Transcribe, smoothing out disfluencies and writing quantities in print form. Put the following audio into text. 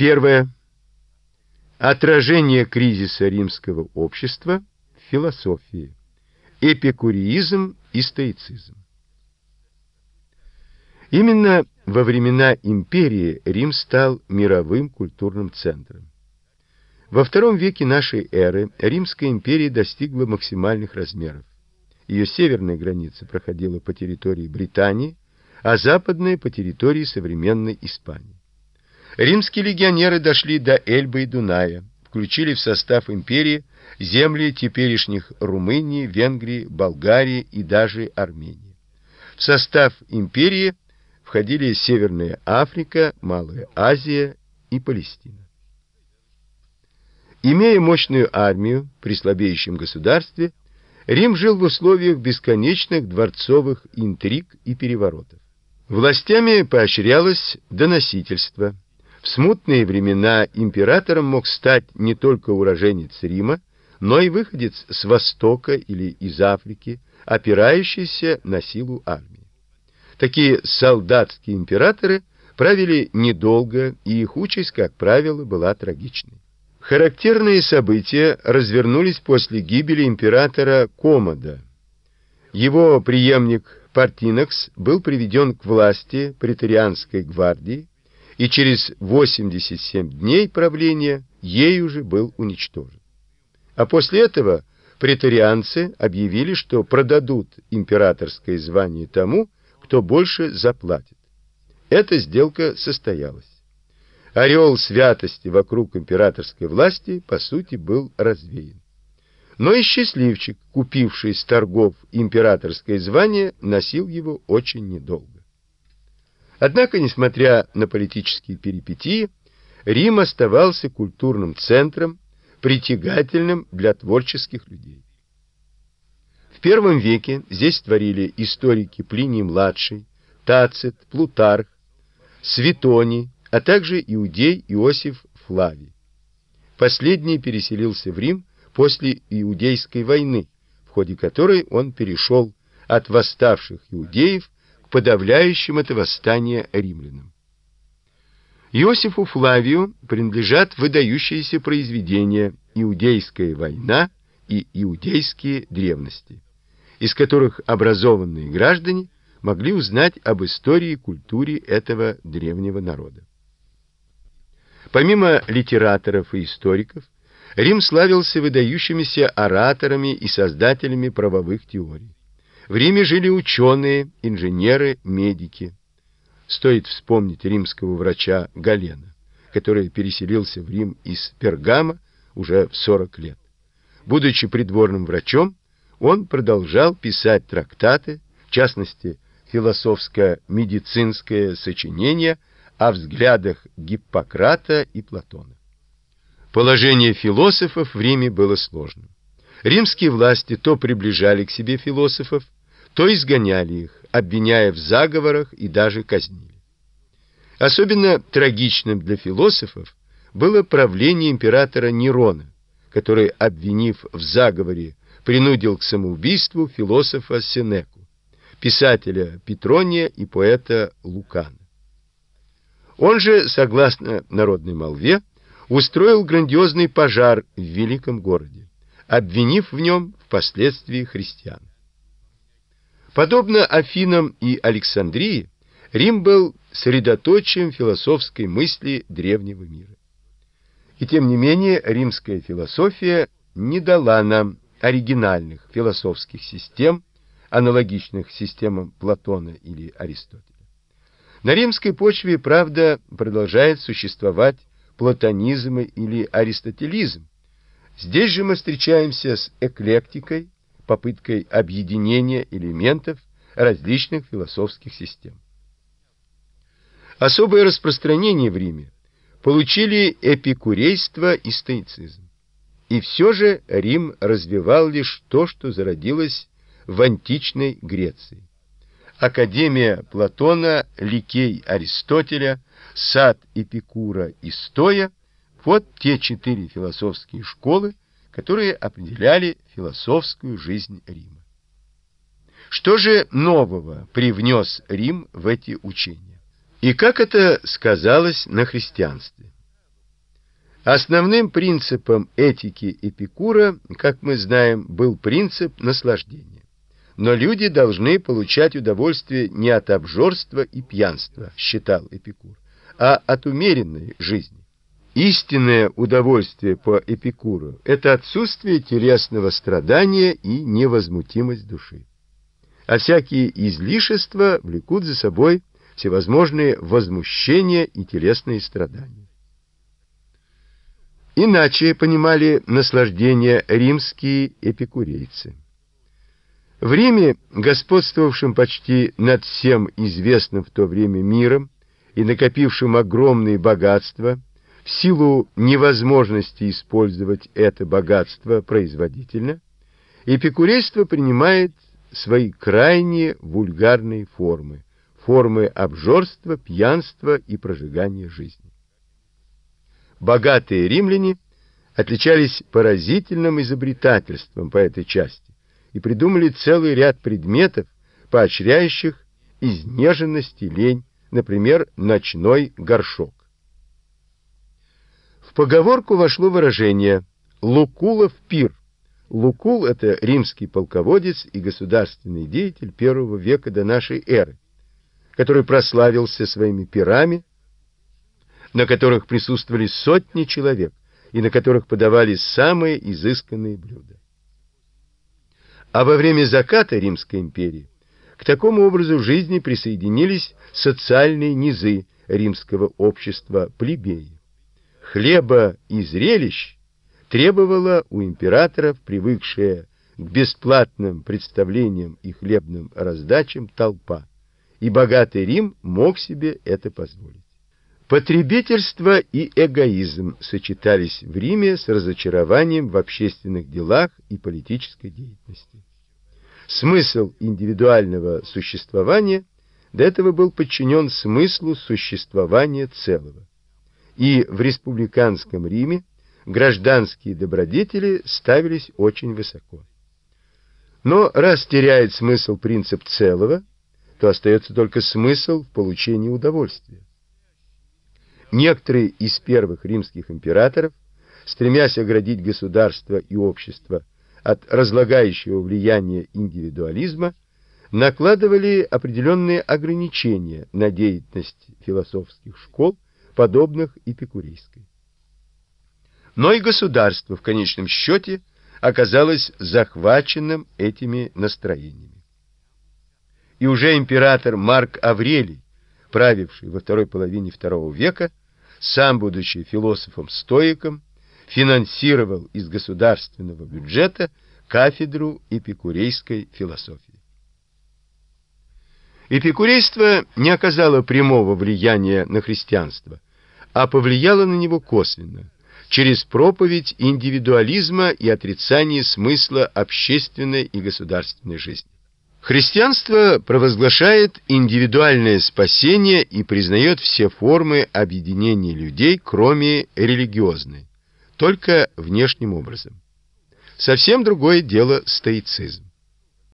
Первое. Отражение кризиса римского общества в философии. Эпикуреизм и стоицизм. Именно во времена империи Рим стал мировым культурным центром. Во II веке нашей эры Римская империя достигла максимальных размеров. Ее северная граница проходила по территории Британии, а западная по территории современной Испании. Римские легионеры дошли до Эльбы и Дуная, включили в состав империи земли теперешних Румынии, Венгрии, Болгарии и даже Армении. В состав империи входили Северная Африка, Малая Азия и Палестина. Имея мощную армию при слабеющем государстве, Рим жил в условиях бесконечных дворцовых интриг и переворотов. Властями поощрялось доносительство. В смутные времена императором мог стать не только уроженец Рима, но и выходец с Востока или из Африки, опирающийся на силу армии. Такие солдатские императоры правили недолго, и их участь, как правило, была трагичной. Характерные события развернулись после гибели императора Комода. Его преемник Партинокс был приведен к власти преторианской гвардии, и через 87 дней правления ею же был уничтожен. А после этого преторианцы объявили, что продадут императорское звание тому, кто больше заплатит. Эта сделка состоялась. Ореол святости вокруг императорской власти, по сути, был развеян. Но и счастливчик, купивший с торгов императорское звание, носил его очень недолго. Однако, несмотря на политические перипетии, Рим оставался культурным центром, притягательным для творческих людей. В I веке здесь творили историки Плиний-младший, Тацит, Плутарх, Светоний, а также иудей Иосиф Флавий. Последний переселился в Рим после Иудейской войны, в ходе которой он перешел от восставших иудеев к подавляющим это восстание римлянам. Иосифу Флавию принадлежат выдающиеся произведения «Иудейская война» и «Иудейские древности», из которых образованные граждане могли узнать об истории и культуре этого древнего народа. Помимо литераторов и историков, Рим славился выдающимися ораторами и создателями правовых теорий. В Риме жили ученые, инженеры, медики. Стоит вспомнить римского врача Галена, который переселился в Рим из Пергама уже в 40 лет. Будучи придворным врачом, он продолжал писать трактаты, в частности, философско-медицинское сочинение о взглядах Гиппократа и Платона. Положение философов в Риме было сложным. Римские власти то приближали к себе философов, то изгоняли их, обвиняя в заговорах и даже казнили. Особенно трагичным для философов было правление императора Нерона, который, обвинив в заговоре, принудил к самоубийству философа Сенеку, писателя Петрония и поэта Лукана. Он же, согласно народной молве, устроил грандиозный пожар в великом городе, обвинив в нем впоследствии христиан. Подобно Афинам и Александрии, Рим был средоточием философской мысли древнего мира. И тем не менее римская философия не дала нам оригинальных философских систем, аналогичных системам Платона или Аристотеля. На римской почве, правда, продолжает существовать платонизм или аристотелизм. Здесь же мы встречаемся с эклектикой, попыткой объединения элементов различных философских систем. Особое распространение в Риме получили эпикурейство и стоицизм. И все же Рим развивал лишь то, что зародилось в античной Греции. Академия Платона, Ликей Аристотеля, сад Эпикура и Стоя – вот те 4 философские школы, которые определяли философскую жизнь Рима. Что же нового привнес Рим в эти учения? И как это сказалось на христианстве? Основным принципом этики Эпикура, как мы знаем, был принцип наслаждения. Но люди должны получать удовольствие не от обжорства и пьянства, считал Эпикур, а от умеренной жизни. Истинное удовольствие по Эпикуру – это отсутствие телесного страдания и невозмутимость души. А всякие излишества влекут за собой всевозможные возмущения и телесные страдания. Иначе понимали наслаждение римские эпикурейцы. В Риме, господствовавшем почти над всем известным в то время миром и накопившим огромные богатства, в силу невозможности использовать это богатство производительно, эпикурейство принимает свои крайне вульгарные формы, формы обжорства, пьянства и прожигания жизни. Богатые римляне отличались поразительным изобретательством по этой части и придумали целый ряд предметов, поощряющих изнеженность и лень, например, ночной горшок. В поговорку вошло выражение «Лукулов пир». Лукул – это римский полководец и государственный деятель первого века до нашей эры, который прославился своими пирами, на которых присутствовали сотни человек и на которых подавались самые изысканные блюда. А во время заката Римской империи к такому образу жизни присоединились социальные низы римского общества плебеи. Хлеба и зрелищ требовала у императоров привыкшая к бесплатным представлениям и хлебным раздачам толпа, и богатый Рим мог себе это позволить. Потребительство и эгоизм сочетались в Риме с разочарованием в общественных делах и политической деятельности. Смысл индивидуального существования до этого был подчинен смыслу существования целого. И в республиканском Риме гражданские добродетели ставились очень высоко. Но раз теряет смысл принцип целого, то остается только смысл в получении удовольствия. Некоторые из первых римских императоров, стремясь оградить государство и общество от разлагающего влияния индивидуализма, накладывали определенные ограничения на деятельность философских школ, подобных эпикурейской. Но и государство в конечном счете оказалось захваченным этими настроениями. И уже император Марк Аврелий, правивший во второй половине II века, сам будучи философом-стоиком, финансировал из государственного бюджета кафедру эпикурейской философии. Эпикурейство не оказало прямого влияния на христианство, а повлияло на него косвенно, через проповедь индивидуализма и отрицание смысла общественной и государственной жизни. Христианство провозглашает индивидуальное спасение и признает все формы объединения людей, кроме религиозной, только внешним образом. Совсем другое дело стоицизм.